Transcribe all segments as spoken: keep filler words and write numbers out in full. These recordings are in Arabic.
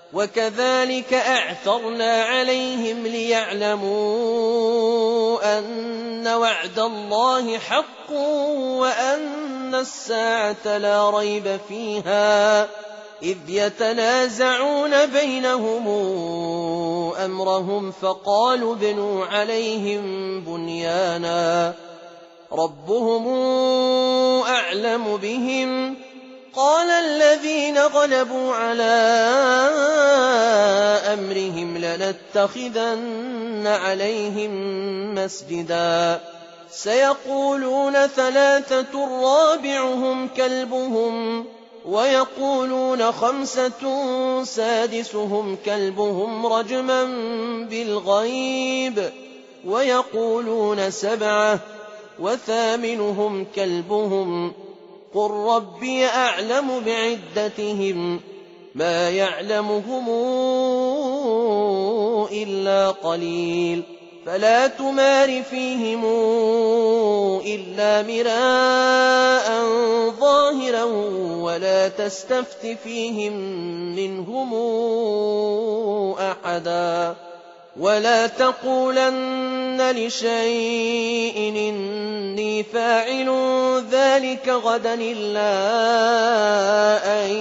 وكذلك أعثرنا عليهم ليعلموا أن وعد الله حق وأن الساعة لا ريب فيها إذ يتنازعون بينهم أمرهم فقالوا ابنوا عليهم بنيانا ربهم أعلم بهم قال الذين غلبوا على أمرهم لنتخذن عليهم مسجدا سيقولون ثلاثة رابعهم كلبهم ويقولون خمسة سادسهم كلبهم رجما بالغيب ويقولون سبعة وثامنهم كلبهم قل ربي أعلم بعدتهم ما يعلمهم إلا قليل فلا تمار فيهم إلا مراء ظاهرا ولا تستفت فيهم منهم أحدا ولا تقولن لشيء إني فاعل ذلك غدا إلا أن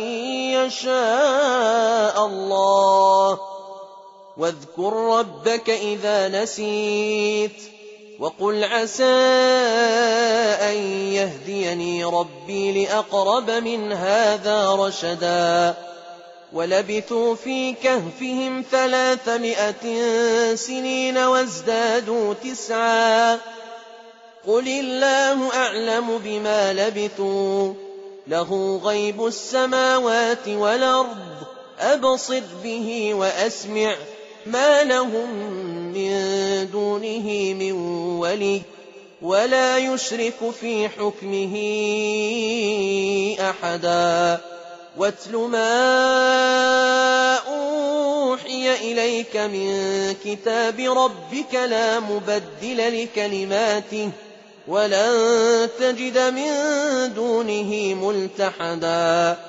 يشاء الله واذكر ربك إذا نسيت وقل عسى أن يهديني ربي لأقرب من هذا رشدا ولبثوا في كهفهم ثلاثمائة سنين وازدادوا تسعا قل الله أعلم بما لبثوا له غيب السماوات والأرض أبصر به وأسمع ما لهم من دونه من ولي ولا يشرك في حكمه أحدا واتل ما أوحي إليك من كتاب ربك لا مبدل لكلماته ولن تجد من دونه ملتحدا